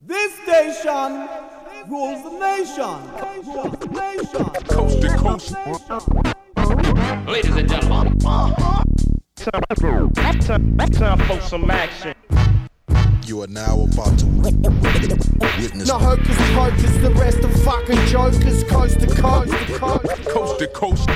This station rules the nation. Rules the nation. Coast to coast. Ladies and gentlemen. Time for some action. You are now about to witness. No hocus pocus, the rest of fucking jokers, coast to coast to coast. Coast to coast.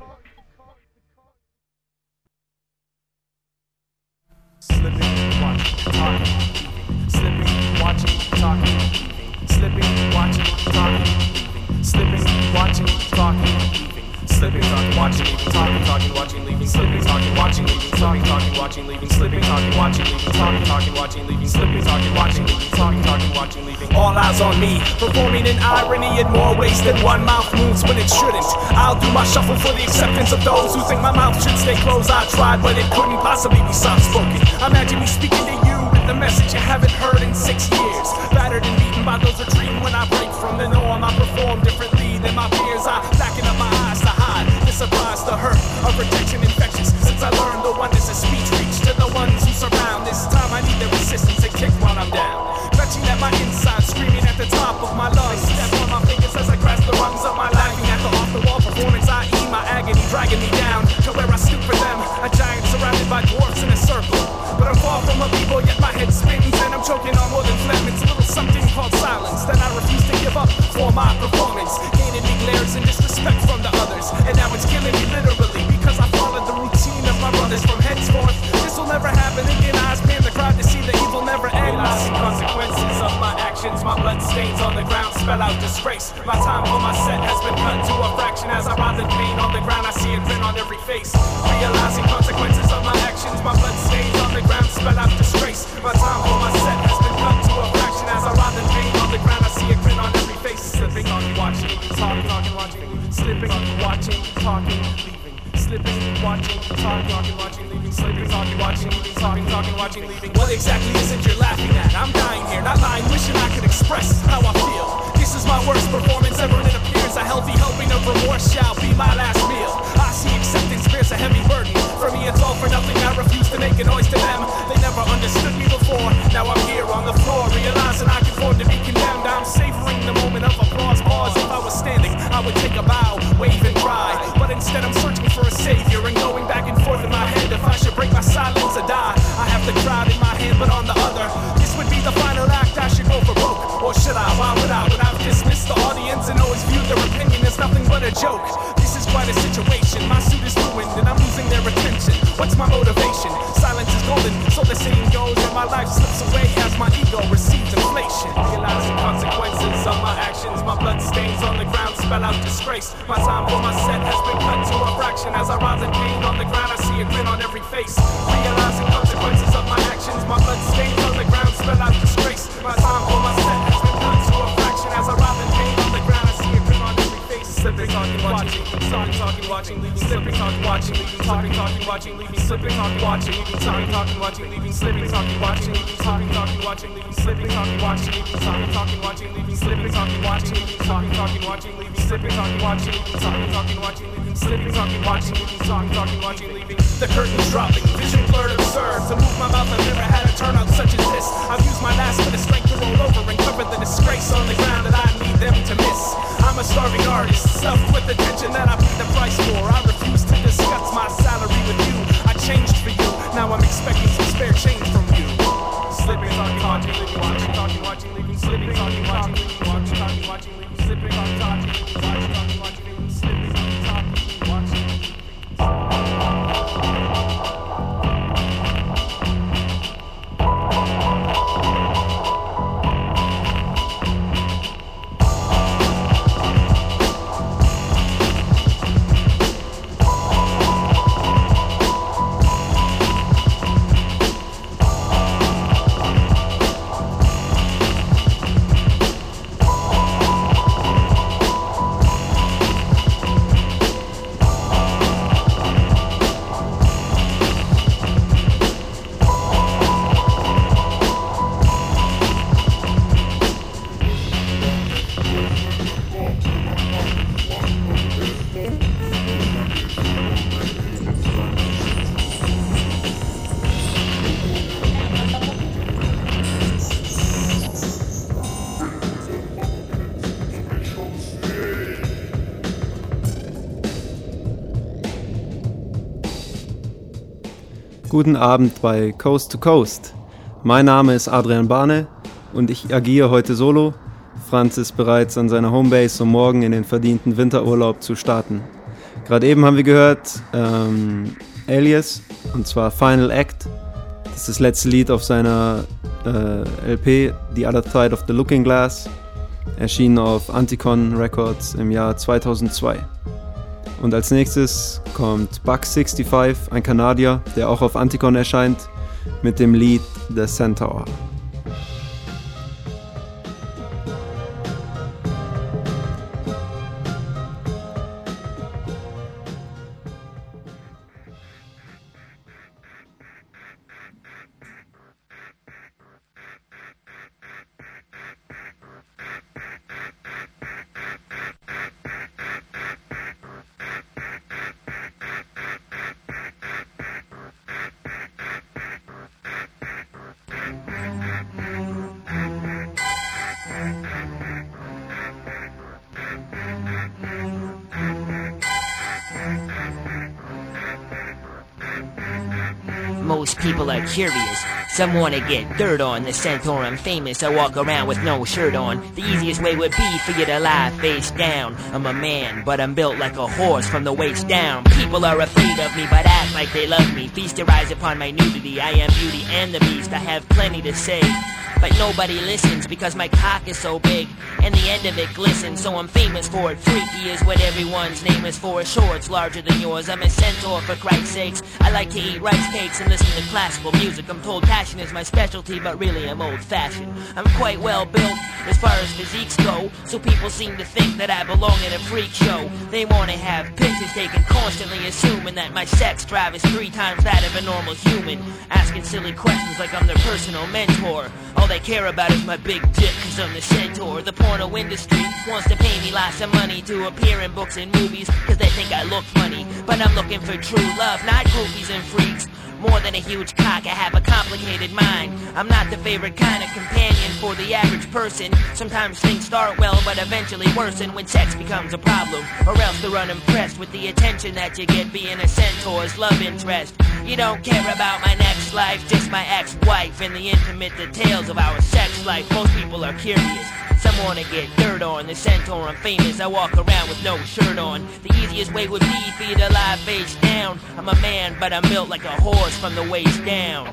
Slipping, watching, talking. Slipping, watching, talking. Slipping, watching, talking. Slipping, watching, talking. Slipping, talking, watching, leaving, talking, watching, leaving, slipping, talking, watching, leaving, talking, watching, leaving, slipping, talking, watching, leaving, talking, watching, leaving, slipping, talking, watching, leaving, talking, watching, leaving. All eyes on me, performing an irony in more ways than one mouth moves when it shouldn't. I'll do my shuffle for the acceptance of those who think my mouth should stay closed. I tried, but it couldn't possibly be soft-spoken. Imagine me speaking to you with the message you haven't heard in 6 years. Battered and beaten by those retreating when I break from the norm. I perform differently than my peers. I blacking up my eyes to hide the surprise, the hurt of rejection infectious. Since I learned the oneness of speech reach to the ones who surround. This time I need their resistance and kick while I'm down. Clutching at my inside, screaming at the top of my lungs. Step on my fingers as I grasp the rungs of my laughing at the off-the-wall performance. I eat my agony, dragging me down to where I stoop for them. A giant surrounded by dwarfs in a circle. But I'm far from a people, yet my head spins and I'm choking on more than phlegm. It's a little something called silence that I refuse to give up for my performance. Gaining me glares and disrespect from the others, and now it's killing me literally because I followed the routine of my brothers from henceforth. This will never happen again. I spam the crowd to see the evil never ends. Realizing consequences of my actions, my blood stains on the ground spell out disgrace. My time for my set has been cut to a fraction. As I writhe in pain on the ground, I see it grin on every face. Realizing consequences of my actions, my blood stains on the ground spell out disgrace. My time for my set has been cut to a fraction. As I writhe in pain on the ground, I see a grin on every face. Slipping, talking, watching, talking, watching, slipping, watching, talking, leaving, slipping, watching, talking, watching, leaving, slipping, talking, watching, talking, watching, leaving. What exactly is it you're laughing at? I'm dying here, not lying, wishing I could express how I feel. This is my worst performance ever, and it appears a healthy helping of remorse shall be my last meal. I see acceptance bears a heavy burden. For me it's all for nothing, I refuse to make a noise to them. They never understood me before, now I'm here on the floor, realizing I conform to be condemned. I'm savoring the moment of applause, pause. If I was standing, I would take a bow, wave and cry. But instead I'm searching for a savior and going back and forth in my head. If I should break my silence or die, I have the crowd in my hand, but on the other, this would be the final act. I should go for broke, or should I? Why would I? When I've dismissed the audience and always viewed their opinion as nothing but a joke. This is quite a situation, my suit is ruined and I'm losing their attention. What's my motivation? Silence is golden, so the saying goes, and my life slips away as my ego receives inflation. Realizing consequences of my actions, my blood stains on the ground spell out disgrace. My time for my set has been cut to a fraction. As I rise in pain on the ground, I see a grin on every face. Realizing consequences of my actions, my blood stains on the ground spell out disgrace. My time for my set has been cut to a fraction. As I rise in pain on the ground, I see a grin on every face. Slipping, talking, watching, talking, watching, leaving, slipping, talking, watching, leaving, talking, watching, leaving, slipping, talking, watching, leaving, talking, watching, leaving, slipping, talking, watching, leaving, talking, watching, leaving, slipping, talking, watching, leaving, talking, watching, leaving, slipping, talking, watching, leaving, talking, watching, leaving, slipping, talking, watching, leaving, talking, watching, leaving, slipping, talking, watching, leaving, talking, watching, leaving. The curtains dropping, vision blurred, absurd. To move my mouth, I've never had a turnout such as this. I've used my last bit of strength to roll over and cover the disgrace on the ground that I need them to miss. I'm a starving artist, stuffed with attention that I paid the price for. I refuse to discuss my salary with you. I changed for you, now I'm expecting some spare change from you. Slipping, talking, watching, leaving, watching, leaving, slipping, talking, watching, leaving, watching, leaving, slipping, talking, watching, leaving, slipping, talking, watching. Guten Abend bei Coast to Coast. Mein Name ist Adrian Barne und ich agiere heute solo. Franz ist bereits an seiner Homebase, um morgen in den verdienten Winterurlaub zu starten. Gerade eben haben wir gehört Alias, und zwar Final Act. Das ist das letzte Lied auf seiner LP The Other Side of the Looking Glass, erschienen auf Anticon Records im Jahr 2002. Und als nächstes kommt Buck65, ein Kanadier, der auch auf Anticon erscheint, mit dem Lied The Centaur. Most people are curious. Some wanna get dirt on. The centaur, I'm famous. I walk around with no shirt on. The easiest way would be for you to lie face down. I'm a man, but I'm built like a horse from the waist down. People are afraid of me, but act like they love me. Feast their eyes upon my nudity. I am beauty and the beast. I have plenty to say, but nobody listens because my cock is so big and the end of it glistens. So I'm famous for it. Freaky is what everyone's name is for. Sure, it's larger than yours. I'm a centaur for Christ's sakes. I like to eat rice cakes and listen to classical music. I'm told passion is my specialty, but really I'm old-fashioned. I'm quite well built as far as physiques go, so people seem to think that I belong in a freak show. They want to have pictures taken, constantly assuming that my sex drive is 3 times that of a normal human. Asking silly questions like I'm their personal mentor. All they care about is my big dick, cause I'm the centaur. The porno industry wants to pay me lots of money to appear in books and movies, cause they think I look funny. But I'm looking for true love, not groupies and freaks. More than a huge cock, I have a complicated mind. I'm not the favorite kind of companion for the average person. Sometimes things start well, but eventually worsen when sex becomes a problem. Or else they're unimpressed with the attention that you get being a centaur's love interest. You don't care about my next life, just my ex-wife and the intimate details of our sex life. Most people are curious. Some wanna get dirt on. The centaur, I'm famous. I walk around with no shirt on. The easiest way would be for you to lie face down. I'm a man, but I'm built like a horse from the waist down.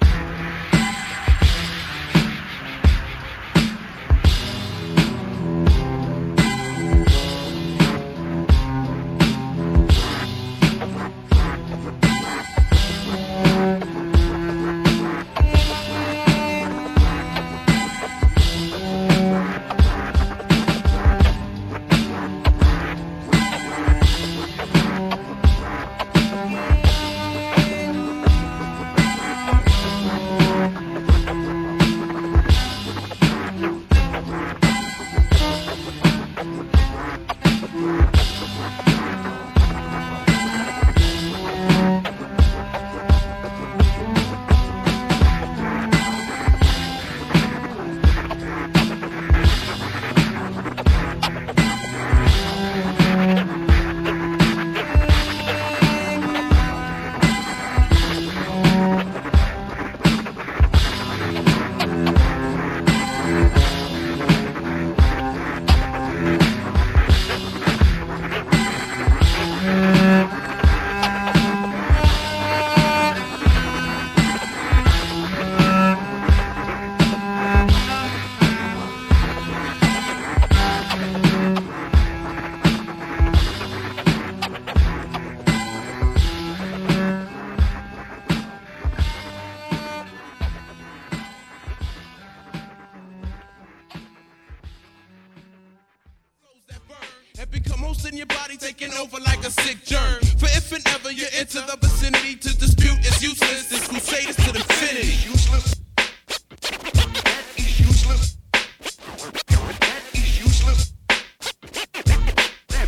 and become host in your body, taking over like a sick germ. For if and ever you're into the vicinity, to dispute is useless. This crusade is to the infinity. Useless. That is useless. That is useless. That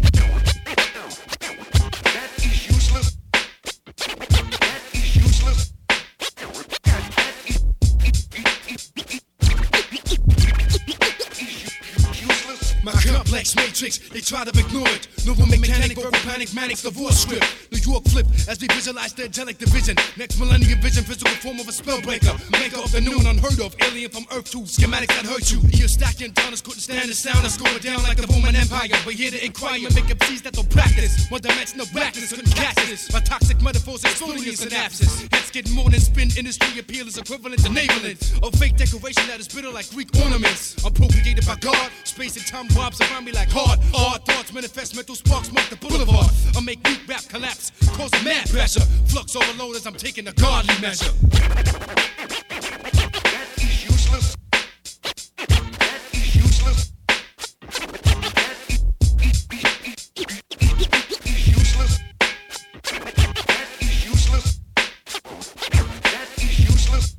is useless. That is useless. My cup complex matrix, they try to ignore it. Neural mechanic, verbal panic, manic, divorce script. New York flip as we visualize the angelic division. Next millennium vision, physical form of a spellbreaker. Maker of the new and unheard of, alien from Earth 2, schematics that hurt you. You're stacking downers couldn't stand the sound. I score down like the Roman Empire. We're here to inquire, make MCs that don't practice. One dimensional blackness couldn't catch this. My toxic metaphors exploding in synapses. Heads getting more than spin. Industry appeal is equivalent to enabling of fake decoration that is bitter like Greek ornaments. I'm procreated by God. Space and time robs around me like hard. Hard thoughts manifest, mental sparks mark the boulevard. I make weak rap collapse, cause mad pressure. Flux overload as I'm taking a godly measure. That is useless. That is useless. That is useless. That is useless. That is useless.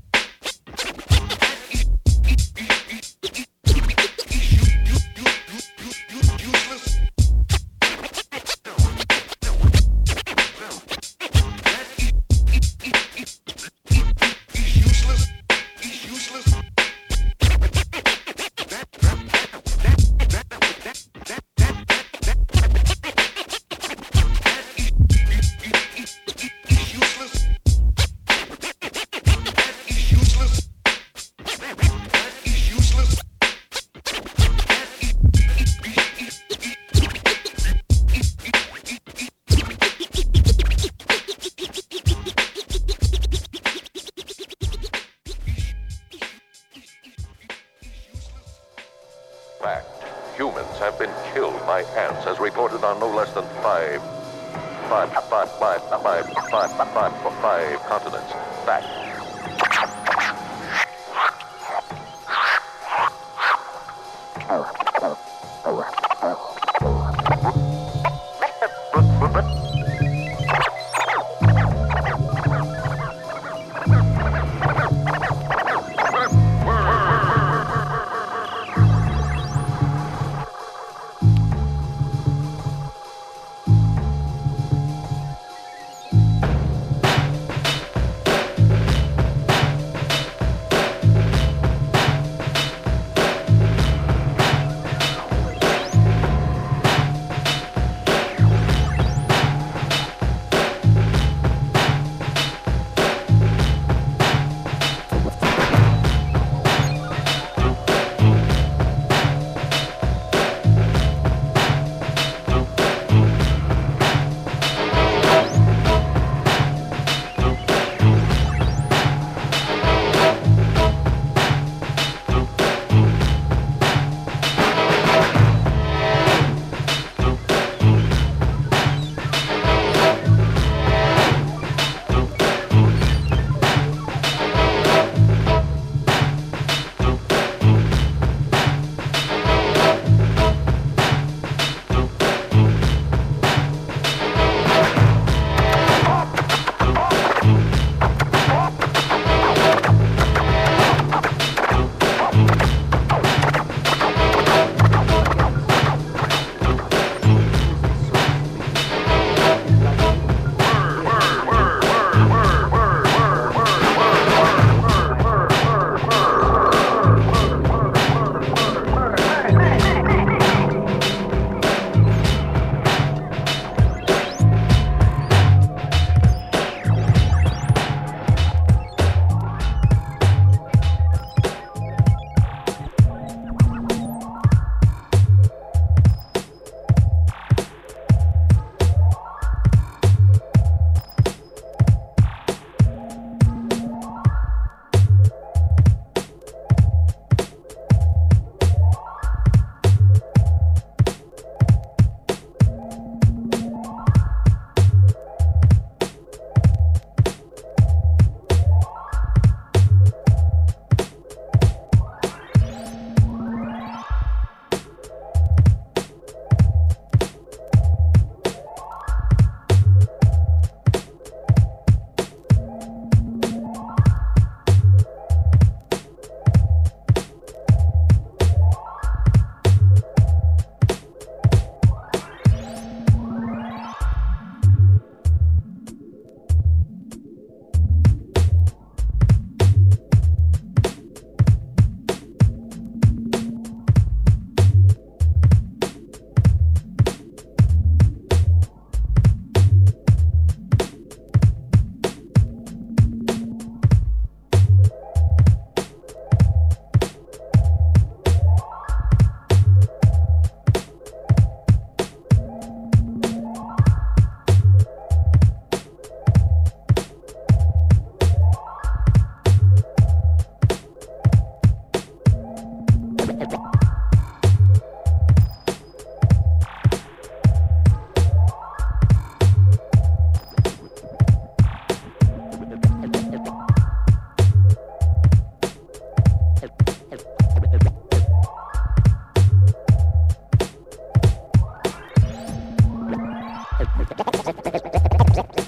Humans have been killed by ants, as reported on no less than five continents. Fact.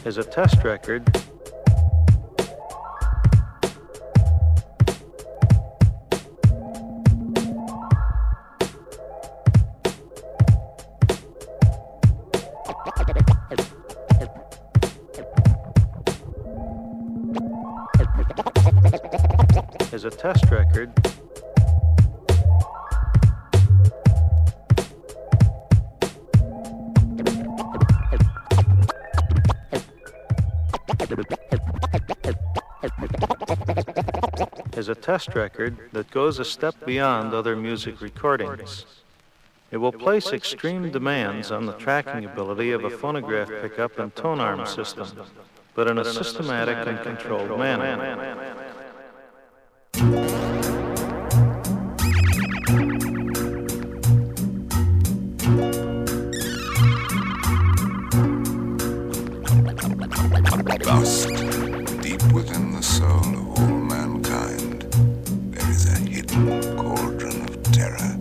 is a test record that goes a step beyond other music recordings. It will place extreme demands on the tracking ability of a phonograph pickup and tone arm system, but in a systematic and controlled manner. Lost deep within the soul of all mankind, there is a hidden cauldron of terror.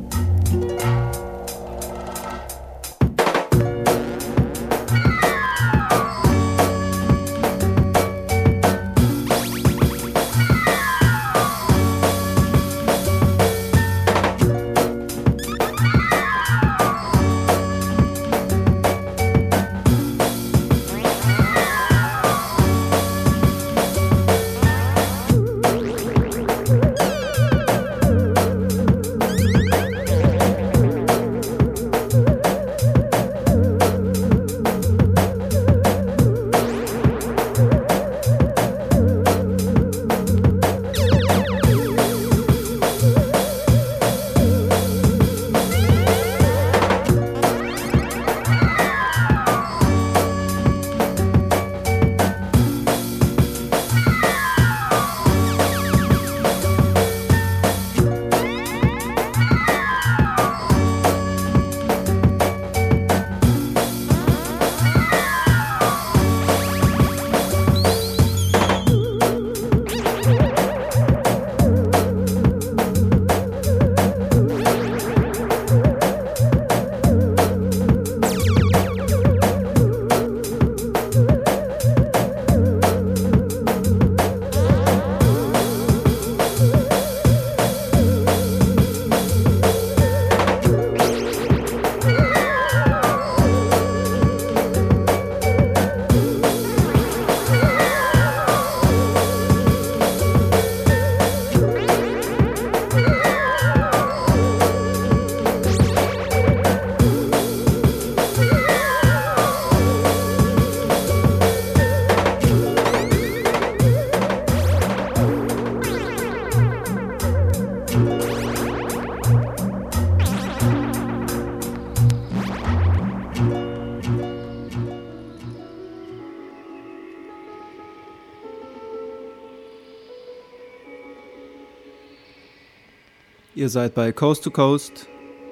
Ihr seid bei Coast to Coast.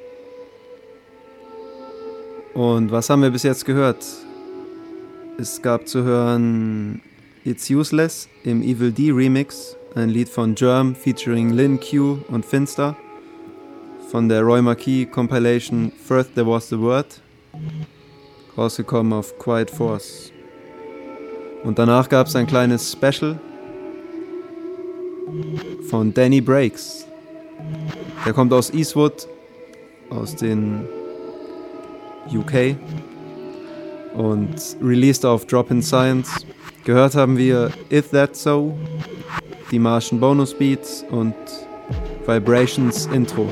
Und was haben wir bis jetzt gehört? Es gab zu hören It's Useless im Evil D Remix, ein Lied von Germ featuring Lin Q und Finster von der Roy Marquis Compilation First There Was the Word, rausgekommen auf Quiet Force. Und danach gab es ein kleines Special von Danny Breaks. Der kommt aus Eastwood, aus den UK und released auf Drop-In Science. Gehört haben wir If That So, die Martian Bonus Beats und Vibrations Intro.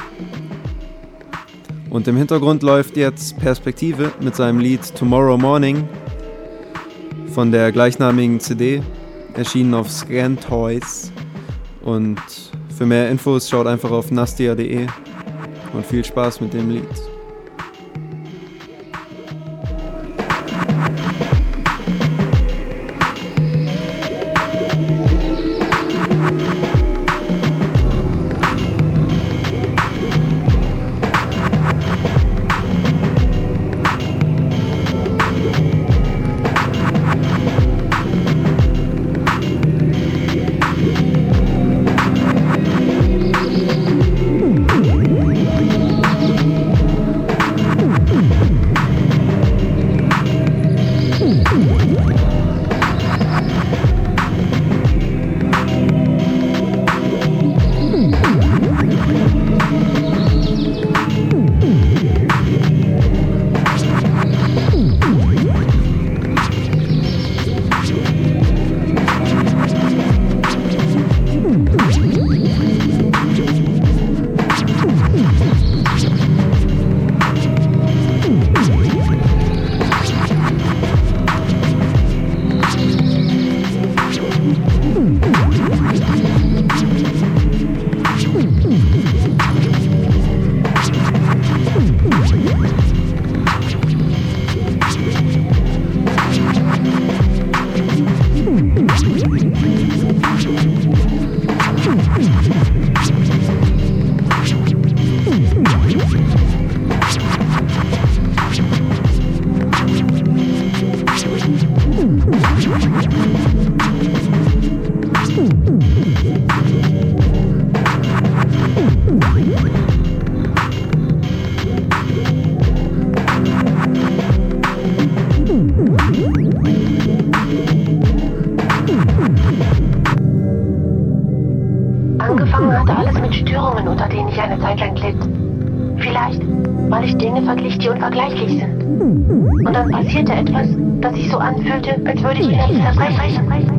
Und im Hintergrund läuft jetzt Perspektive mit seinem Lied Tomorrow Morning von der gleichnamigen CD, erschienen auf Scan Toys. Und für mehr Infos schaut einfach auf nastia.de und viel Spaß mit dem Lied. Angefangen hatte alles mit Störungen, unter denen ich eine Zeit lang litt. Vielleicht, weil ich Dinge verglich, die unvergleichlich sind. Und dann passierte etwas, das sich so anfühlte, als würde ich in etwas zerbrechen.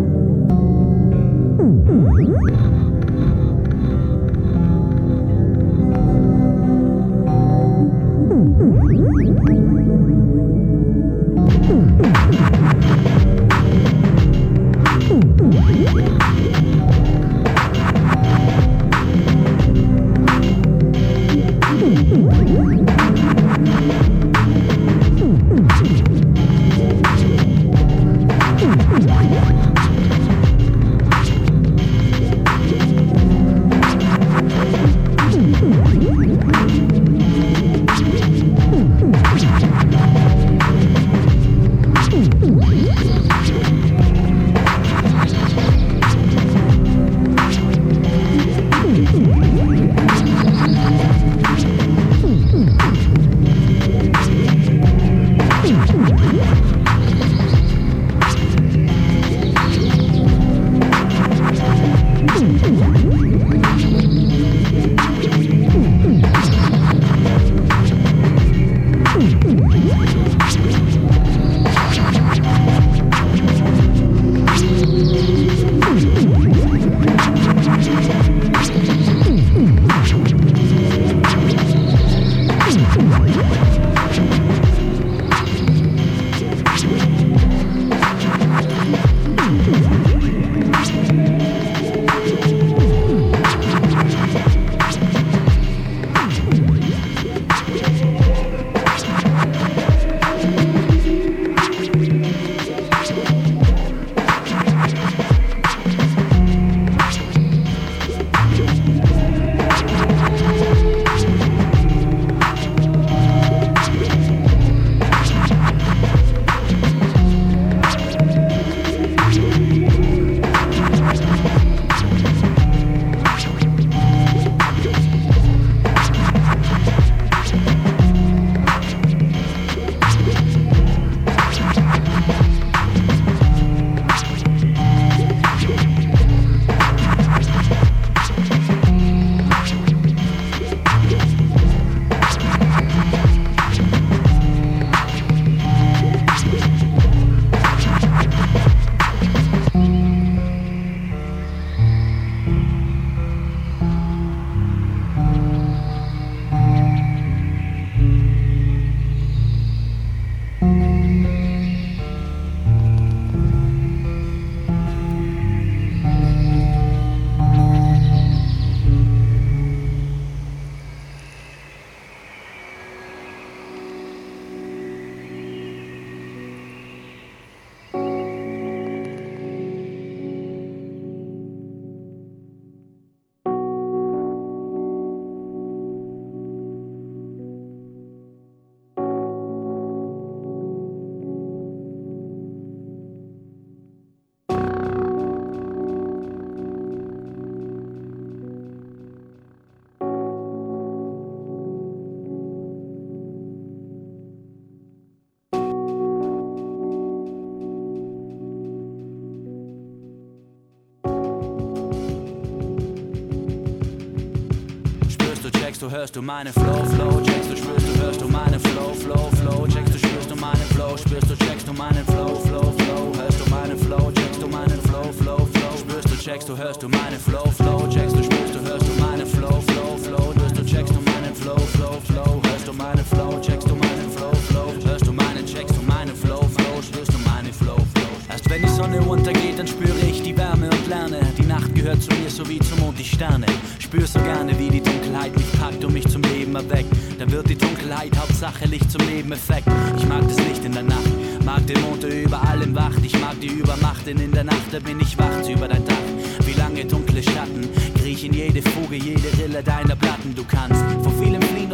checkst du, hörst du meine Flow, Flow, checkst du, spürst du, hörst du meine Flow, Flow, Flow, checkst du, spürst du meine Flow, spürst du, checkst du meinen Flow, Flow, Flow, hörst du meine Flow, checkst du meinen Flow, Flow, Flow, spürst du, checkst du, hörst du meine Flow, Flow, checkst du, spürst du, hörst du meine Flow, Flow, Flow, hörst du, checkst du meinen Flow, Flow, Flow, hörst du meine Flow, checkst du meinen Flow, Flow, hörst du meinen, checkst du meine Flow, Flow, spürst du meine Flow, Flow. Erst wenn die Sonne untergeht, dann spüre ich die Wärme und lerne, die Nacht gehört zu mir, so wie zum Mond die Sterne. Spür so gerne, wie die Dunkelheit mich packt und mich zum Leben erweckt. Dann wird die Dunkelheit Hauptsache Licht zum Nebeneffekt. Ich mag das Licht in der Nacht, mag den Mond, der über allem wacht. Ich mag die Übermacht, denn in der Nacht, da bin ich wach über dein Dach. Wie lange dunkle Schatten kriechen jede Fuge, jede Rille deiner Platten. Du kannst vor vielem fliehen,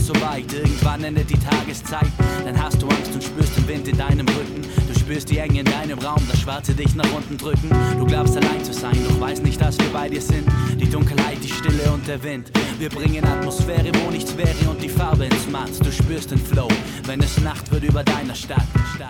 so weit. Irgendwann endet die Tageszeit, dann hast du Angst und spürst den Wind in deinem Rücken. Du spürst die Enge in deinem Raum, das Schwarze dich nach unten drücken. Du glaubst allein zu sein, doch weißt nicht, dass wir bei dir sind. Die Dunkelheit, die Stille und der Wind. Wir bringen Atmosphäre, wo nichts wäre und die Farbe ins Maß. Du spürst den Flow, wenn es Nacht wird über deiner Stadt.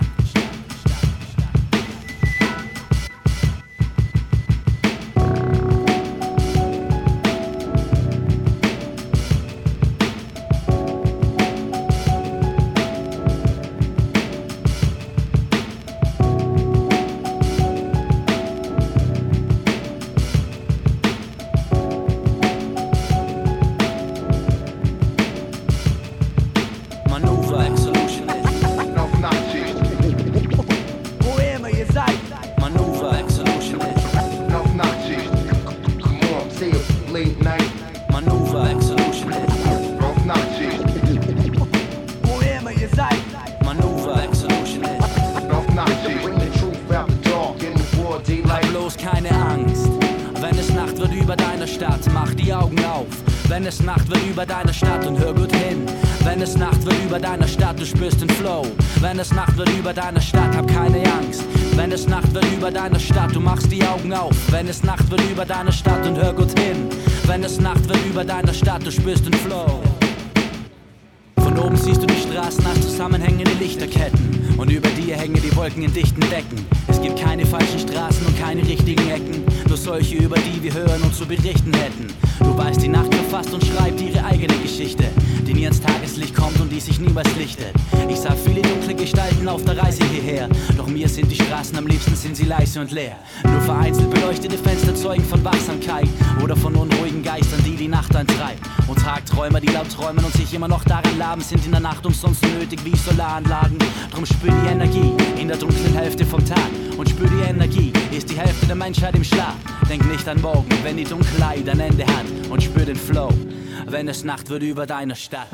Wenn es Nacht wird über deiner Stadt und hör gut hin. Wenn es Nacht wird über deiner Stadt, du spürst den Flow. Wenn es Nacht wird über deiner Stadt, hab keine Angst. Wenn es Nacht wird über deiner Stadt, du machst die Augen auf. Wenn es Nacht wird über deiner Stadt und hör gut hin. Wenn es Nacht wird über deiner Stadt, du spürst den Flow. Von oben siehst du die Straßen als zusammenhängende Lichterketten. Und über dir hängen die Wolken in dichten Decken. Es gibt keine falschen Straßen und keine richtigen Ecken. Nur solche, über die wir hören und zu berichten hätten. Du weißt, die Nacht verfasst und schreibt ihre eigene Geschichte, die nie ans Tageslicht kommt und die sich niemals lichtet. Ich sah viele dunkle Gestalten auf der Reise hierher. Doch mir sind die Straßen, am liebsten sind sie leise und leer. Nur vereinzelt beleuchtete Fenster zeugen von Wachsamkeit oder von unruhigen Geistern, die die Nacht antreiben. Und Tagträumer, die laut träumen und sich immer noch daran laben, sind in der Nacht umsonst nötig wie Solaranlagen. Drum spür die Energie in der dunklen Hälfte vom Tag. Und spür die Energie, ist die Hälfte der Menschheit im Schlaf. Denk nicht an morgen, wenn die Dunkelheit ein Ende hat. Und spür den Flow, wenn es Nacht wird über deiner Stadt.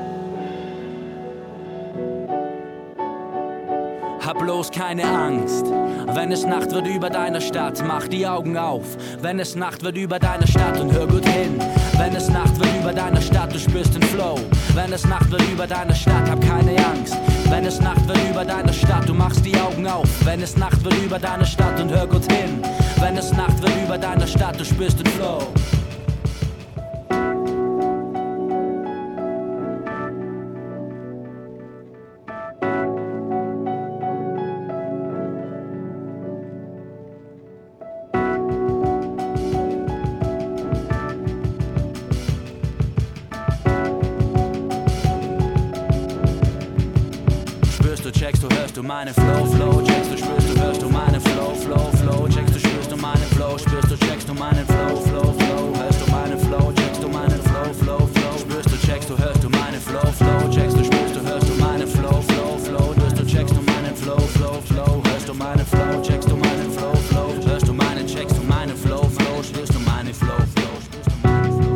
Hab bloß keine Angst, wenn es Nacht wird über deiner Stadt, mach die Augen auf. Wenn es Nacht wird über deiner Stadt und hör gut hin. Wenn es Nacht wird über deiner Stadt, du spürst den Flow. Wenn es Nacht wird über deiner Stadt, hab keine Angst. Wenn es Nacht wird über deiner Stadt, du machst die Augen auf. Wenn es Nacht wird über deiner Stadt und hör gut hin. Wenn es Nacht wird über deiner Stadt, du spürst den Flow. Checkst du, hörst du meine Flow, Flow, checkst du, spürst du, hörst du meine Flow, Flow, Flow, checkst du, spürst du meine Flow, spürst du, checkst du meinen Flow, Flow, Flow, hörst du meine Flow, checkst du meinen Flow, Flow, Flow, spürst du, checkst du, hörst du meine Flow, Flow, checkst du, spürst du, hörst du meine Flow, Flow, Flow, hörst du, checkst du meinen Flow, Flow, Flow, hörst du meine Flow, checkst du meinen Flow, Flow, hörst du meinen, checkst du meine Flow, Flow, spürst du meine Flow, Flow, spürst du meine Flow.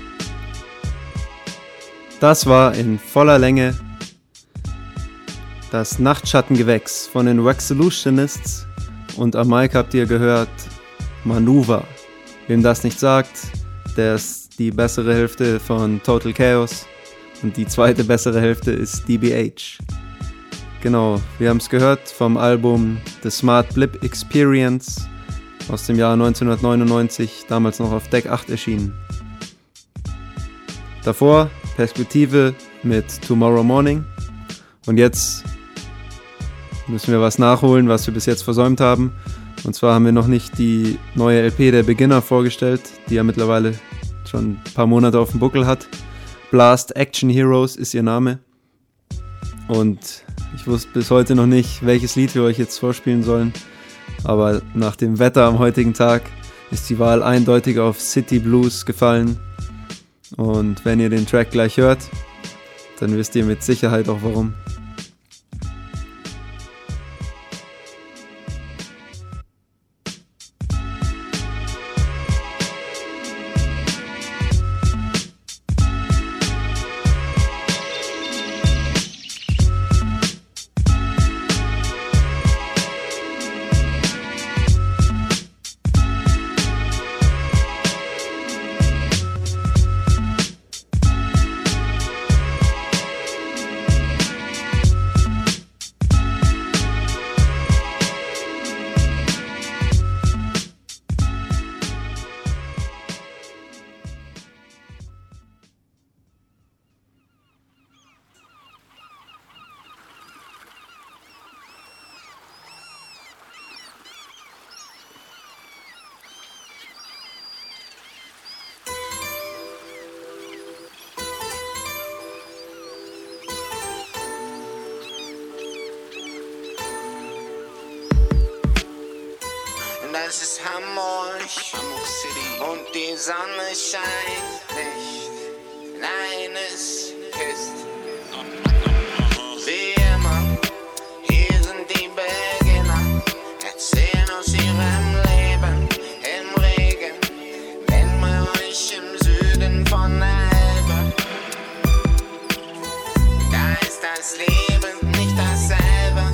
Das war in voller Länge das Nachtschattengewächs von den Wax Solutionists und am Mic habt ihr gehört Manuva. Wem das nicht sagt, der ist die bessere Hälfte von Total Chaos und die zweite bessere Hälfte ist DBH. Genau, wir haben es gehört vom Album The Smart Blip Experience aus dem Jahr 1999, damals noch auf Deck 8 erschienen. Davor Perspektive mit Tomorrow Morning und jetzt müssen wir was nachholen, was wir bis jetzt versäumt haben. Und zwar haben wir noch nicht die neue LP der Beginner vorgestellt, die ja mittlerweile schon ein paar Monate auf dem Buckel hat. Blast Action Heroes ist ihr Name. Und ich wusste bis heute noch nicht, welches Lied wir euch jetzt vorspielen sollen. Aber nach dem Wetter am heutigen Tag ist die Wahl eindeutig auf City Blues gefallen. Und wenn ihr den Track gleich hört, dann wisst ihr mit Sicherheit auch warum. Das ist Hamburg, Hamburg City, und die Sonne scheint nicht. Nein, es küsst. Wie immer, hier sind die Beginner, erzählen aus ihrem Leben im Regen. Denn bei euch im Süden von der Elbe, da ist das Leben nicht dasselbe.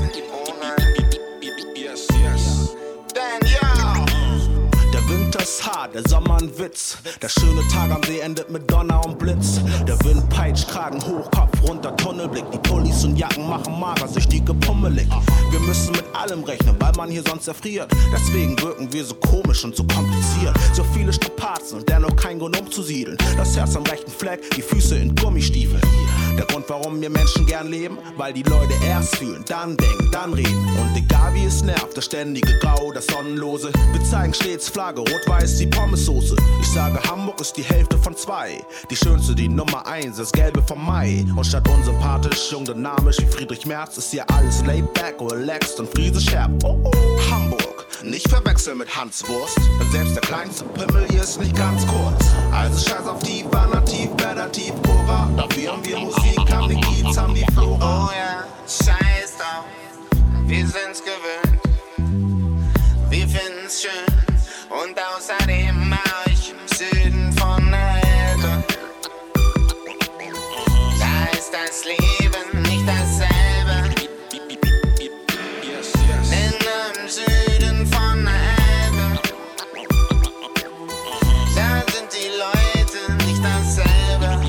Hart, der Sommer ein Witz. Der schöne Tag am See endet mit Donner und Blitz. Der Wind peitscht, Kragen hoch, Kopf runter, Tunnelblick. Die Pullis und Jacken machen magersüchtige pummelig. Wir müssen mit allem rechnen, weil man hier sonst erfriert. Deswegen wirken wir so komisch und so kompliziert. So viele Strapazen und dennoch kein Grund umzusiedeln. Das Herz am rechten Fleck, die Füße in Gummistiefeln. Der Grund, warum wir Menschen gern leben, weil die Leute erst fühlen, dann denken, dann reden. Und egal wie es nervt, das ständige Grau, das Sonnenlose. Wir zeigen stets Flagge, rot-weiß die Pommessoße. Ich sage, Hamburg ist die Hälfte von zwei. Die schönste, die Nummer 1, das Gelbe vom Mai. Und statt unsympathisch, jung dynamisch wie Friedrich Merz, ist hier alles laid back, relaxed und friesisch herb. Hamburg, nicht verwechseln mit Hanswurst, denn selbst der kleinste Pimmel hier ist nicht ganz kurz. Also scheiß auf tief, Tief, Better, Tief, Cora. Dafür haben wir Musik, haben die Kiez, haben die Flora. Oh ja, scheiß drauf, wir sind's gewöhnt. Wir finden's schön und außerdem bei euch im Süden von der Elbe. Da ist das Leben nicht dasselbe. Denn im Süden von der Elbe, da sind die Leute nicht dasselbe.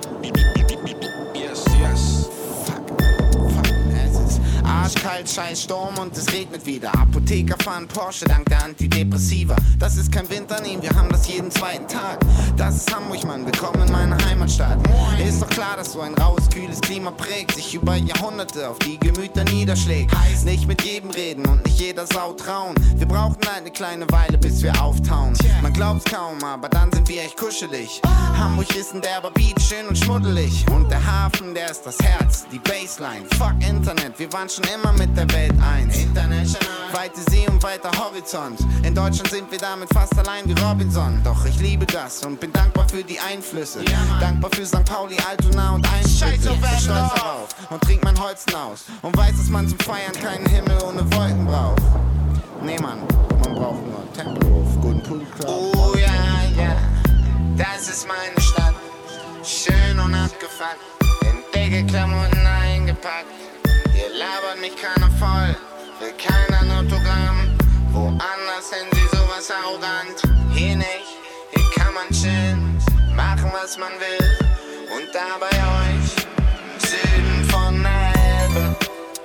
Arschkalt, scheiß Sturm und es regnet wieder. Apotheker fahren Porsche dank der Antidepressiva. Das ist kein Winter, nein, wir haben das jeden zweiten Tag. Das ist Hamburg, Mann, willkommen in meiner Heimatstadt. Ist doch klar, dass so ein raues, kühles Klima prägt, sich über Jahrhunderte auf die Gemüter niederschlägt. Heißt nicht mit jedem reden und nicht jeder Sau trauen. Wir brauchen eine kleine Weile, bis wir auftauen. Man glaubt's kaum, aber dann sind wir echt kuschelig. Hamburg ist ein derber Beat, schön und schmuddelig. Und der Hafen, der ist das Herz, die Baseline. Fuck Internet, wir waren schon immer mit der Welt eins. International, weite See und weiter Horizont. In Deutschland sind wir damit fast allein wie Robinson. Doch ich liebe das und bin dankbar für die Einflüsse. Dankbar für St. Pauli, Altona und Einschüsse. Ich bin stolz darauf und trink mein Holzen aus. Und weiß, dass man zum Feiern keinen Himmel ohne Wolken braucht. Nee, Mann, man braucht nur Tempelhof, guten Poolclub. Oh ja, ja, das ist meine Stadt. Schön und abgefuckt, in dicke Klamotten eingepackt. Hier labert mich keiner voll, will keiner ein Autogramm. Woanders sind sie sowas arrogant. Hier nicht, hier kann man chillen, machen was man will. Und da bei euch, im Süden von der Elbe,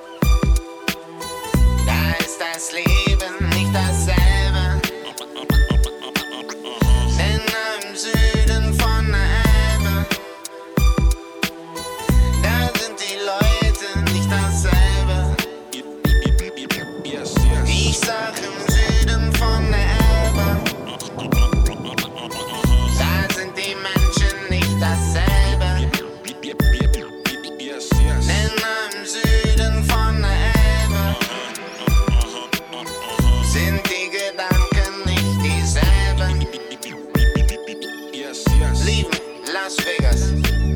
da ist das Leben nicht dasselbe. Denn im Süden von der Elbe, da sind die Leute nicht dasselbe. Ich sag im Süden von der Elbe, da sind die Menschen nicht dasselbe. Denn im Süden von der Elbe sind die Gedanken nicht dieselben. Lieben Las Vegas.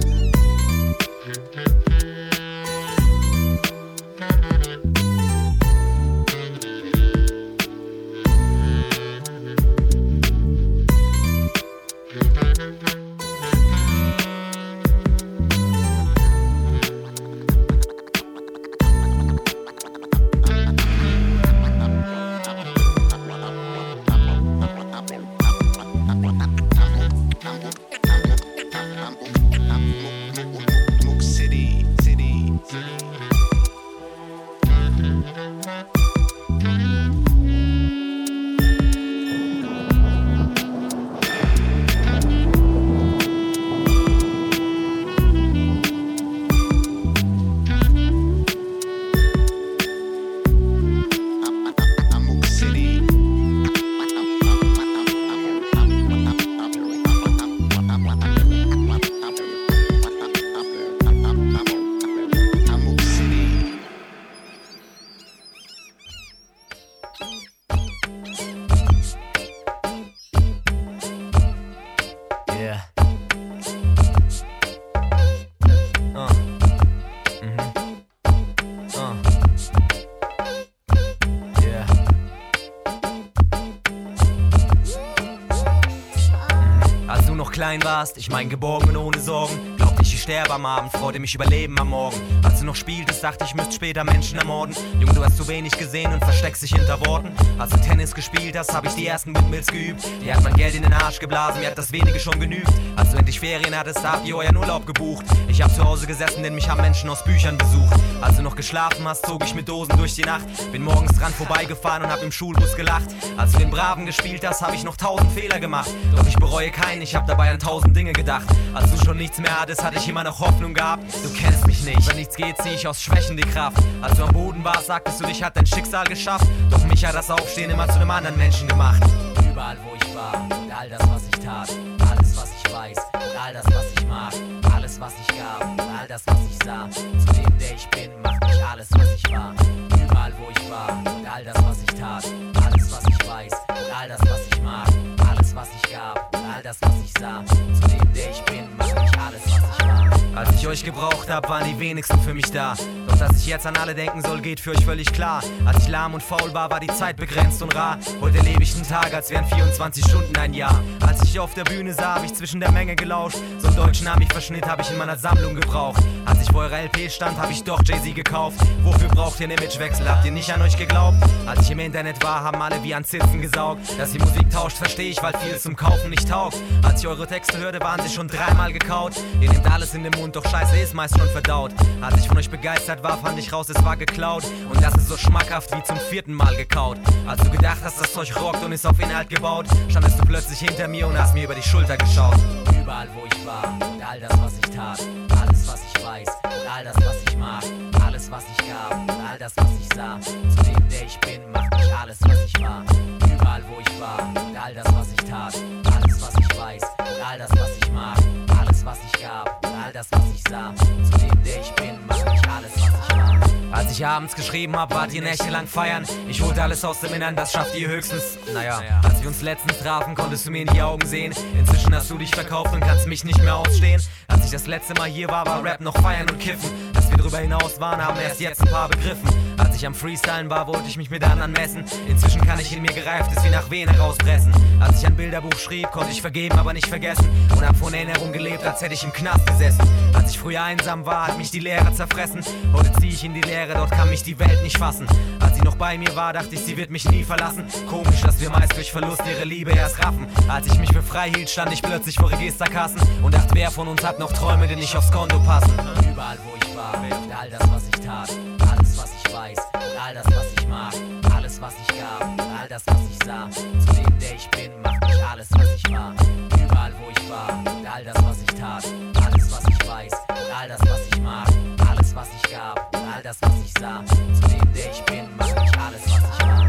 Klein warst, ich mein geborgen und ohne Sorgen. Glaubt nicht, ich sterbe am Abend, freute mich überleben am Morgen. Als du noch spieltest, dachte ich, müsst später Menschen ermorden. Junge, du hast zu wenig gesehen und versteckst dich hinter Worten. Als du Tennis gespielt hast, hab ich die ersten Windmills geübt. Dir hat mein Geld in den Arsch geblasen, mir hat das wenige schon genügt. Als du endlich Ferien hattest, habt ihr euren Urlaub gebucht. Ich hab zu Hause gesessen, denn mich haben Menschen aus Büchern besucht. Als du noch geschlafen hast, zog ich mit Dosen durch die Nacht. Bin morgens dran vorbeigefahren und hab im Schulbus gelacht. Als du den Braven gespielt hast, hab ich noch 1000 Fehler gemacht. Doch ich bereue keinen, ich hab dabei an 1000 Dinge gedacht. Als du schon nichts mehr hattest, hatte ich immer noch Hoffnung gehabt. Du kennst mich nicht, wenn nichts geht, zieh ich aus Schwächen die Kraft. Als du am Boden warst, sagtest du, dich hat dein Schicksal geschafft. Doch mich hat das Aufstehen immer zu einem anderen Menschen gemacht. Überall wo ich war und all das was ich tat, alles was ich weiß und all das was ich mag, alles was ich gab und all das was ich sah, zu dem der ich bin, macht mich alles was ich war. Überall wo ich war und all das was ich tat, alles was ich weiß und all das was ich mag, alles was ich gab und all das was ich sah, zu dem der ich bin, macht mich alles was ich war. Als ich euch gebraucht hab, waren die wenigsten für mich da. Doch dass ich jetzt an alle denken soll, geht für euch völlig klar. Als ich lahm und faul war, war die Zeit begrenzt und rar. Heute lebe ich einen Tag, als wären 24 Stunden ein Jahr. Als ich auf der Bühne sah, hab ich zwischen der Menge gelauscht. So einen deutschen Ami-Verschnitt hab ich in meiner Sammlung gebraucht. Als ich vor eurer LP stand, hab ich doch Jay-Z gekauft. Wofür braucht ihr einen Imagewechsel? Habt ihr nicht an euch geglaubt? Als ich im Internet war, haben alle wie an Zitzen gesaugt. Dass ihr Musik tauscht, versteh ich, weil vieles zum Kaufen nicht taugt. Als ich eure Texte hörte, waren sie schon 3-mal gekaut. Ihr nehmt alles in den Mund, doch Scheiße ist meist schon verdaut. Als ich von euch begeistert war, fand ich raus, es war geklaut. Und das ist so schmackhaft wie zum 4. Mal gekaut. Als du gedacht hast, das Zeug rockt und ist auf Inhalt gebaut, standest du plötzlich hinter mir und hast mir über die Schulter geschaut. Überall wo ich war und all das was ich tat, alles was ich weiß und all das was ich mag, alles was ich gab und all das was ich sah, zu dem der ich bin, macht mich alles was ich war. Überall wo ich war und all das was ich tat, alles was ich weiß und all das was ich mag, alles was ich gab und all das was ich sah, zu dem der ich bin, macht mich alles was ich war. Als ich abends geschrieben hab, wart ihr nächtelang feiern. Ich holte alles aus dem Innern, das schafft ihr höchstens. Naja, als wir uns letztens trafen, konntest du mir in die Augen sehen. Inzwischen hast du dich verkauft und kannst mich nicht mehr ausstehen. Als ich das letzte Mal hier war, war Rap noch feiern und kiffen. Das dass wir drüber hinaus waren, haben erst jetzt ein paar begriffen. Als ich am Freestylen war, wollte ich mich mit anderen messen. Inzwischen kann ich in mir Gereiftes wie nach Venen rauspressen. Als ich ein Bilderbuch schrieb, konnte ich vergeben, aber nicht vergessen. Und hab von Erinnerung gelebt, als hätte ich im Knast gesessen. Als ich früher einsam war, hat mich die Leere zerfressen. Heute zieh ich in die Leere, dort kann mich die Welt nicht fassen. Als sie noch bei mir war, dachte ich, sie wird mich nie verlassen. Komisch, dass wir meist durch Verlust ihre Liebe erst raffen. Als ich mich für frei hielt, stand ich plötzlich vor Registerkassen und dachte, wer von uns hat noch Träume, die nicht aufs Konto passen. Überall wo ich war, und all das was ich tat, alles was ich weiß und all das was ich mag, alles was ich gab und all das was ich sah, zu dem der ich bin, macht mich alles was ich war. Überall wo ich war, und all das was ich tat, alles was ich weiß und all das was ich mag, alles was ich gab und all das was ich sah, zu dem der ich bin, macht mich alles was ich war.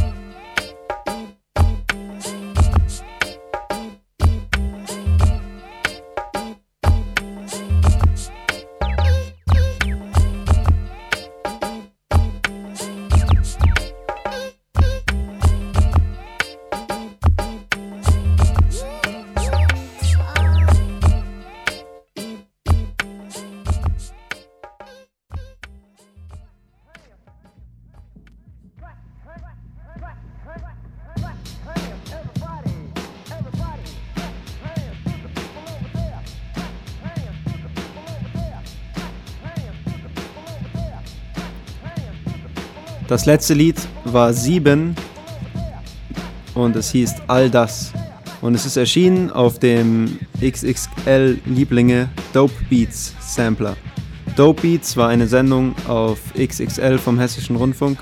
Das letzte Lied war 7 und es hieß All das. Und es ist erschienen auf dem XXL Lieblinge Dope Beats Sampler. Dope Beats war eine Sendung auf XXL vom Hessischen Rundfunk.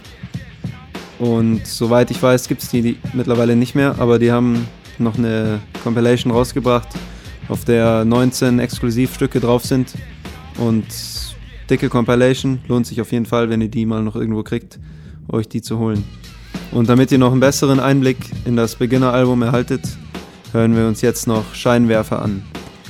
Und soweit ich weiß, gibt es die mittlerweile nicht mehr, aber die haben noch eine Compilation rausgebracht, auf der 19 Exklusivstücke drauf sind. Und dicke Compilation, lohnt sich auf jeden Fall, wenn ihr die mal noch irgendwo kriegt, euch die zu holen. Und damit ihr noch einen besseren Einblick in das Beginner-Album erhaltet, hören wir uns jetzt noch Scheinwerfer an.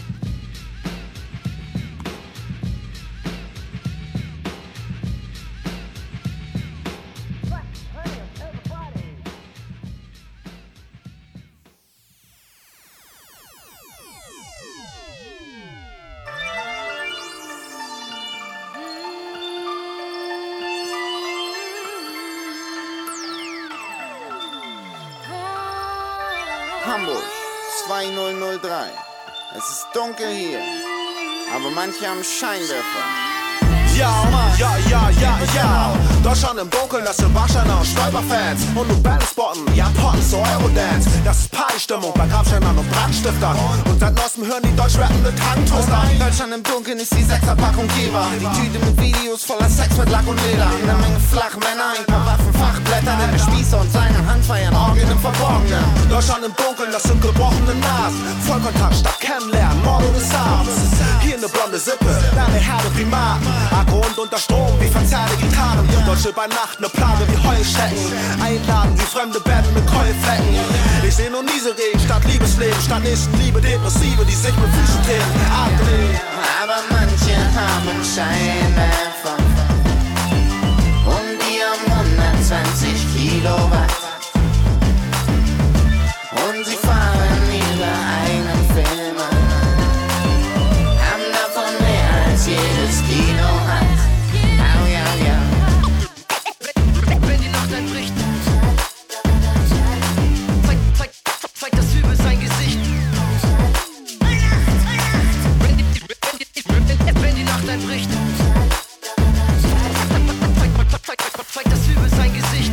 Hamburg 2003. Es ist dunkel hier, aber manche haben Scheinwerfer. Ja. Deutschland im Dunkeln, das sind Warsteiner und Stolperfans. Und nur Band spotten, ja Potten zur Eurodance. Das ist Partystimmung bei Grabsteinern und Brandstiftern. Und seit Neuestem hören die Deutschrappende Tangtoaster. Deutschland im Dunkeln ist die Sechserpackung Geber. Die Tüte mit Videos voller Sex mit Lack und Leder. Eine Menge Flachmänner, ein paar Waffenfachblätter. Denn der Spießer und seine Handfeiern Orgien im Verborgenen. Deutschland im Dunkeln, das sind gebrochene Nasen. Vollkontakt statt Kennenlernen, Mord des Abends. Hier eine blonde Sippe, da eine Herde Primaten. Akku und unter Strom wie verzerrte Gitarren. Deutsche bei Nacht, ne Plage wie Heuschrecken. Einladen wie fremde Betten mit Keulflecken. Ich seh nur Nieselregen statt Liebesleben, statt Nächstenliebe, Depressive, die sich mit Füßen drehen. Aber manche haben Scheinwerfer und die haben 120 Kilowatt. Und sie fahren ihre eigenen Filme, haben davon mehr als jedes Kino hat. Wenn die Nacht einbricht, zeigt das Übel sein Gesicht. Wenn die Nacht einbricht, zeigt das Übel sein Gesicht.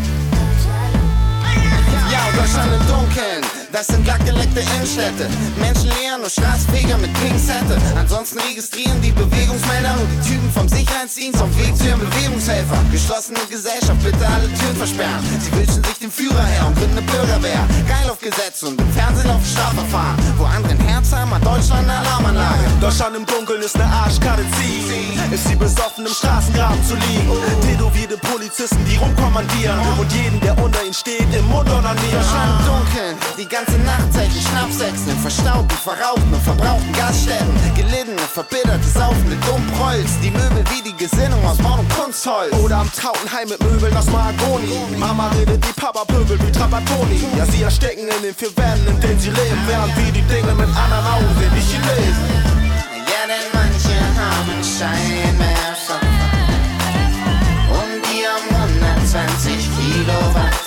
Ja, Deutschland im Dunkeln, das sind lackgeleckte Innenstädte. Menschen leeren nur Straßenfeger mit Pinzette. Ansonsten registrieren die Bewegungsmelder nur die Typen vom Sicherheitsdienst auf Weg zu ihrem Bewegungshelfer. Geschlossene Gesellschaft, bitte alle Türen versperren. Sie wünschen sich den Führer her und gründen eine Bürgerwehr. Geil auf Gesetze und im Fernsehen auf Strafverfahren. Wo andere ein Herz haben, hat Deutschland eine Alarmanlage. Deutschland im Dunkeln ist eine Arschkarte ziehen. Ist sie besoffen im Straßengraben zu liegen. Tätowierte Polizisten, die rumkommandieren. Und jeden, der unter ihnen steht, im Mund onanieren. Deutschland im Dunkeln, die ganze Nacht Zeichen Schnappsechsen in verstaubten, verrauchten und verbrauchten Gaststätten. Geliddene, verbitterte, saufende Dumprolls. Die Möbel wie die Gesinnung aus Mord und Kunstholz. Oder am Tautenheim mit Möbeln aus Mahagoni. Mama redet, die Papa pöbelt wie Trapattoni. Ja, sie erstecken in den 4 Wänden, in denen sie leben. Während wir die Dinge mit anderen Augen sehen, die Chinesen. Ja, denn manche haben keinen Mehrfach. Und die haben 120 Kilowatt.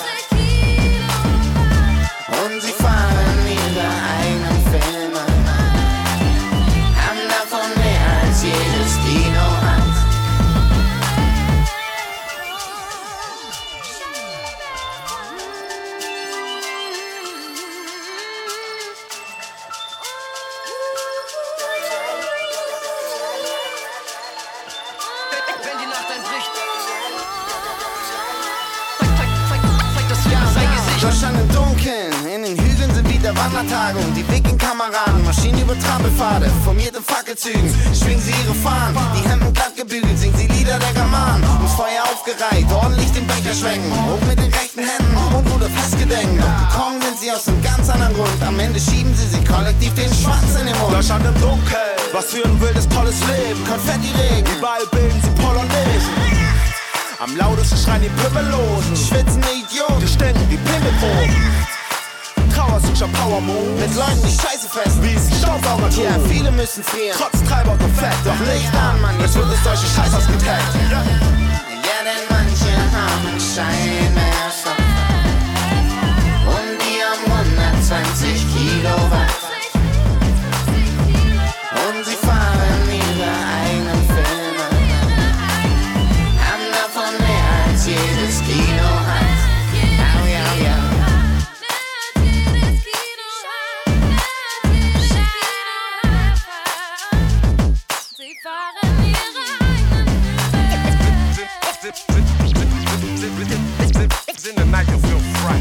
Und sie fahren ihre eigenen Filme, haben davon mehr als jedes Kino hat. Wenn die Nacht einbricht, zeigt das Jahr sein Gesicht. Deutschland im Dunkeln, in den Hügeln sind wieder Wandertage und die Wiking-Kameraden marschieren über Trampelpfade, formiert in Fackelzügen, schwingen sie ihre Fahnen, die Hemden glatt gebügelt, singen sie Lieder der Germanen, ums Feuer aufgereiht, ordentlich den Becher schwenken, hoch mit den rechten Händen und wurde festgedenken, doch gekommen sind sie aus einem ganz anderen Grund, am Ende schieben sie sich kollektiv den Schwanz in den Mund. Deutschland im Dunkeln, was für ein wildes, tolles Leben, Konfetti-Regen, überall bilden sie Polonaisen. Am lautesten schreien die Pimmellosen, schwitzende Idioten, die stinken wie Pimmelproben. Trauersucher Power Move, mit Leuten, die Scheiße fressen, wie es Staubsauger tun. Ja, viele müssen frieren, trotz Treiber und Fett. Doch Licht an, Mann, jetzt wird das deutsche Scheißhaus getaggt. Ja, denn manche haben keinen Mehrfach. Und die haben 120 Kilowatt. Und sie fahren ihre eigenen Filme, haben davon mehr als jedes Kino hat. Oh ja, ja. In the night you feel fright.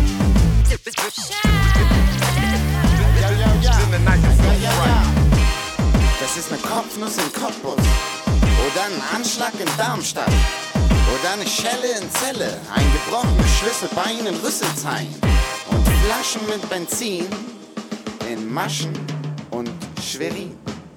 In the night you feel fright. Das ist eine Kopfnuss in Cottbus oder ein Anschlag in Darmstadt oder eine Schelle in Celle, ein gebrochenes Schlüsselbein in Rüsselsheim und Flaschen mit Benzin in Maschen und Schwerin.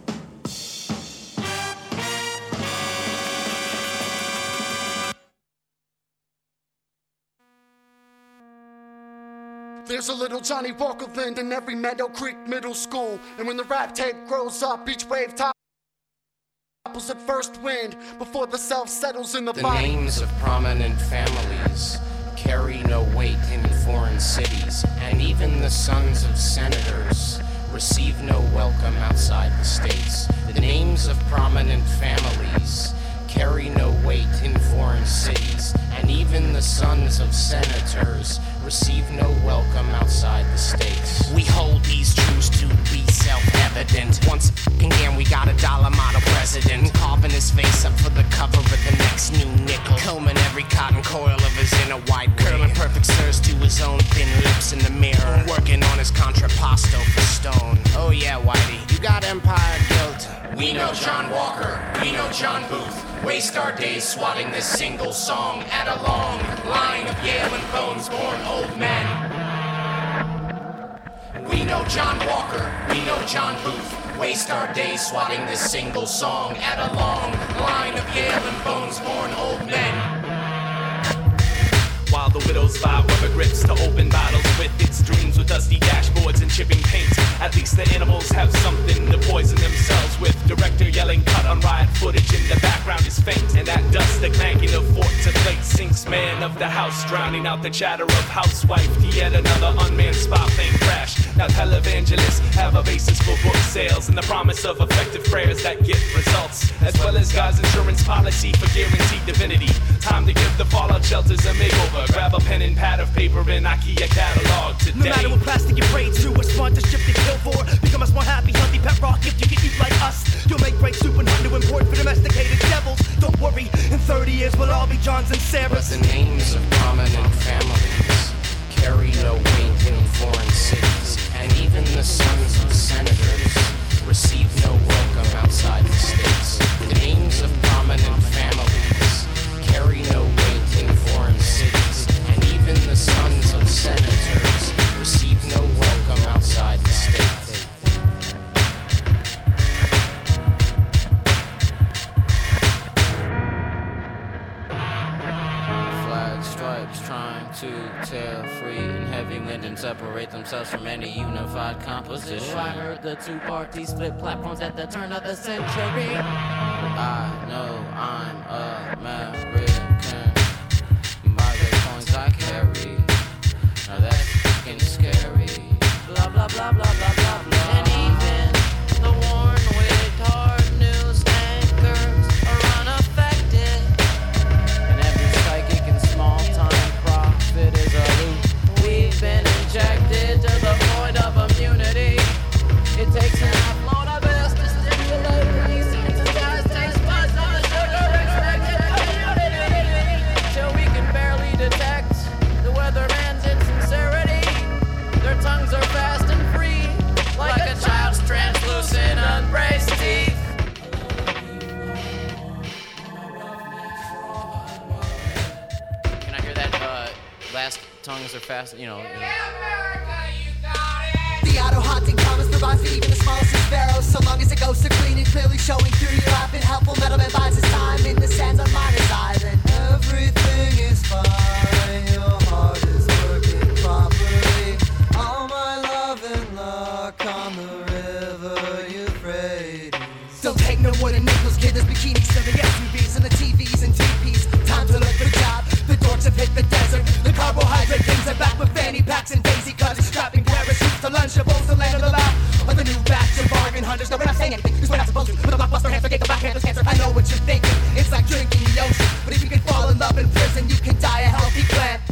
There's a little Johnny Walker Lind in every Meadow Creek middle school. And when the rap tape grows up, each wave topples at first wind before the self settles in the body. The names of prominent families carry no weight in foreign cities, and even the sons of senators receive no welcome outside the states. The names of prominent families carry no weight in foreign cities, and even the sons of senators receive no welcome outside the states. We hold these truths to be self-evident. Once again, we got a dollar model president, carving his face up for the cover of the next new nickel, combing every cotton coil of his inner white, curling perfect slurs to his own thin lips in the mirror, working on his contrapposto for stone. Oh yeah, Whitey, you got empire guilt. We know John Walker, we know John Booth. Waste our days swatting this single song at a long line of Yale and Bones-born old men. We know John Walker, we know John Booth. Waste our days swatting this single song at a long line of Yale and Bones-born old men. While the widows vie with regrets to open bottles with its dreams with dusty dashboards and chipping paint. At least the animals have something to poison themselves with. Director yelling cut on riot footage, in the background is faint. And that dust, the clanking of fork to plate, sinks man of the house, drowning out the chatter of housewife. Yet another unmanned spy plane crash. Now televangelists have a basis for book sales and the promise of effective prayers that get results, as well as God's insurance policy for guaranteed divinity. Time to give the fallout shelters a makeover. Grab a pen and pad of paper and IKEA catalog today. No matter what plastic you pray to, a sponsorship to kill for, become a smart, happy, healthy pet rock if you can eat like us. You'll make great soup and hunt to import for domesticated devils. Don't worry, in 30 years we'll all be Johns and Sarahs. But the names of prominent families carry no weight in foreign cities, and even the sons of senators receive no welcome outside the states. The names of prominent families carry no weight in foreign cities, and even the sons of senators receive no welcome outside the states. Flag stripes trying to tear free and heavy wind and separate themselves from any unified composition. I heard the two parties split platforms at the turn of the century. I know I'm American by the coins I carry. Now that's fucking scary. Blah blah blah blah blah blah blah. And even the worn with hard news anchors are unaffected. And every psychic and small time profit is a loop. We've been injected to the point of immunity. It takes an upload of us to stimulate release. Sensitize taste buds on the sugar expected community. Till we can barely detect the weatherman's insincerity. Their tongues are fast and free, like a child's translucent unbraced teeth. Can I hear that last tongues are fast, you know. The auto-haunting promise provides for even the smallest of sparrows. So long as it goes so clean and clearly showing through your life and helpful metalman buys his time in the sands on miner's eye. Then everything is fine, your heart is working properly. All my love and luck on the river Euphrates. Don't take no wooden nickels, kid, there's bikinis serving SUVs and the TVs and TPs. Time to look for a job, the dorks have hit the desert. The carbohydrate kings are back with fanny packs and daisy cuts. Strapping parachutes to Lunchables to land of the lab. Or the new batch of bargain hunters. No, we're not saying anything, because we're not supposed to. With a blockbuster hamster, gave the backhanders cancer. I know what you're thinking, it's like drinking the ocean. But if you can fall in love in prison, you can die a healthy plan.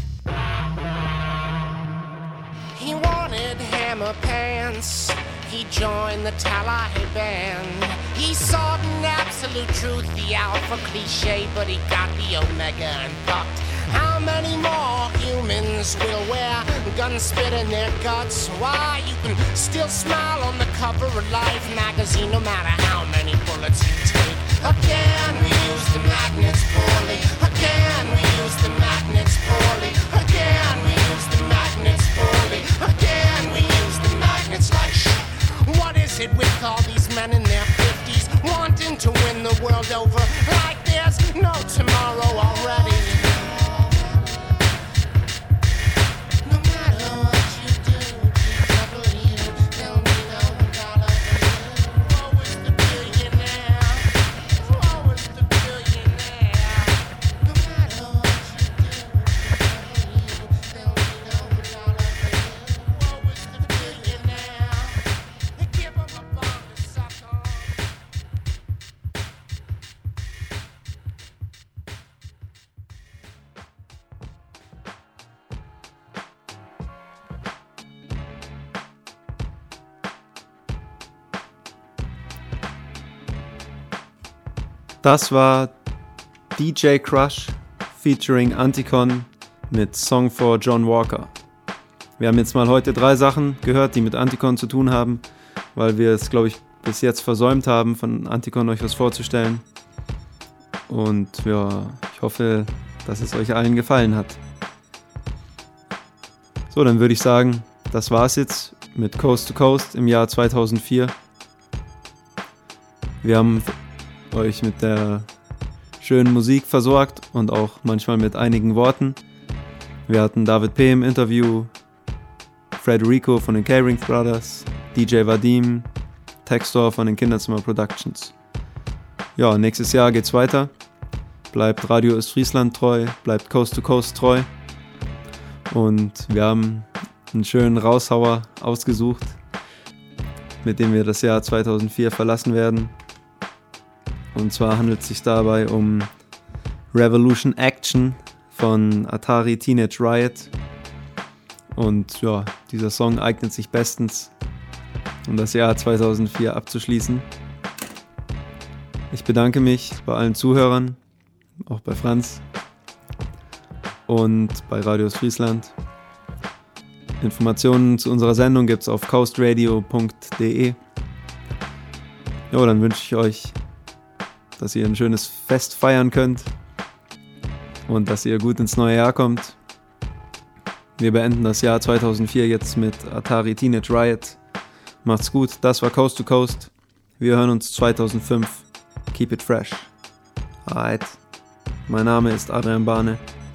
He wanted hammer pants. He joined the Taliban. He sought an absolute truth, the alpha cliche, but he got the omega and fucked. How many more humans will wear gun spit in their guts? Why, you can still smile on the cover of Life magazine no matter how many bullets you take. Again, we use the magnets poorly. Again, we use the magnets poorly. Again, we use the magnets poorly. Again, we use the magnets like shit. What is it with all these men in their 50s wanting to win the world over like there's no tomorrow already? Das war DJ Crush featuring Anticon mit Song for John Walker. Wir haben jetzt mal heute 3 Sachen gehört, die mit Anticon zu tun haben, weil wir es, glaube ich, bis jetzt versäumt haben, von Anticon euch was vorzustellen. Und ja, ich hoffe, dass es euch allen gefallen hat. So, dann würde ich sagen, das war's jetzt mit Coast to Coast im Jahr 2004. Wir haben euch mit der schönen Musik versorgt und auch manchmal mit einigen Worten. Wir hatten David P. im Interview, Frederico von den K-Ring Brothers, DJ Vadim, Textor von den Kinderzimmer Productions. Ja, nächstes Jahr geht's weiter. Bleibt Radio Ostfriesland treu, bleibt Coast to Coast treu. Und wir haben einen schönen Raushauer ausgesucht, mit dem wir das Jahr 2004 verlassen werden. Und zwar handelt es sich dabei um Revolution Action von Atari Teenage Riot. Und ja, dieser Song eignet sich bestens, um das Jahr 2004 abzuschließen. Ich bedanke mich bei allen Zuhörern, auch bei Franz und bei Radio Ostfriesland. Informationen zu unserer Sendung gibt es auf coastradio.de. Jo, dann wünsche ich euch, dass ihr ein schönes Fest feiern könnt und dass ihr gut ins neue Jahr kommt. Wir beenden das Jahr 2004 jetzt mit Atari Teenage Riot. Macht's gut, das war Coast to Coast. Wir hören uns 2005. Keep it fresh. Alright. Mein Name ist Adrian Bahne.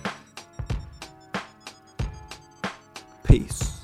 Peace.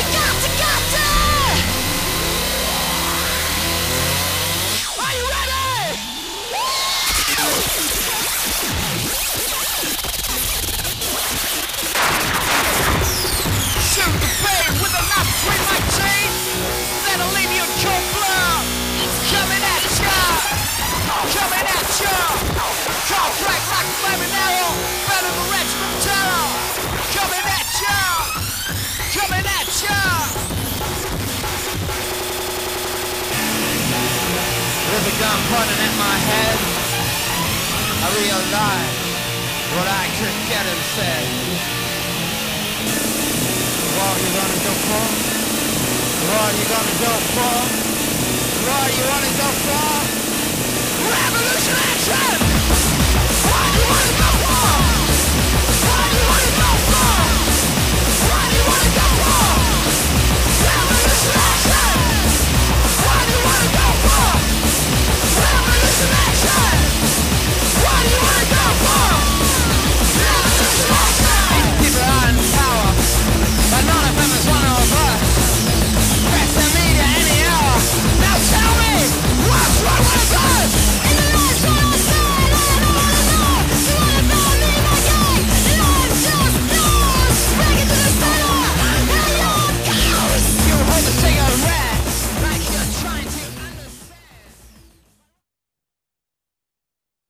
With a gun pointing at my head, I realized what I could get instead. What are you gonna go for? What are you gonna go for? What are you gonna go for? Revolution action! What do you wanna go for?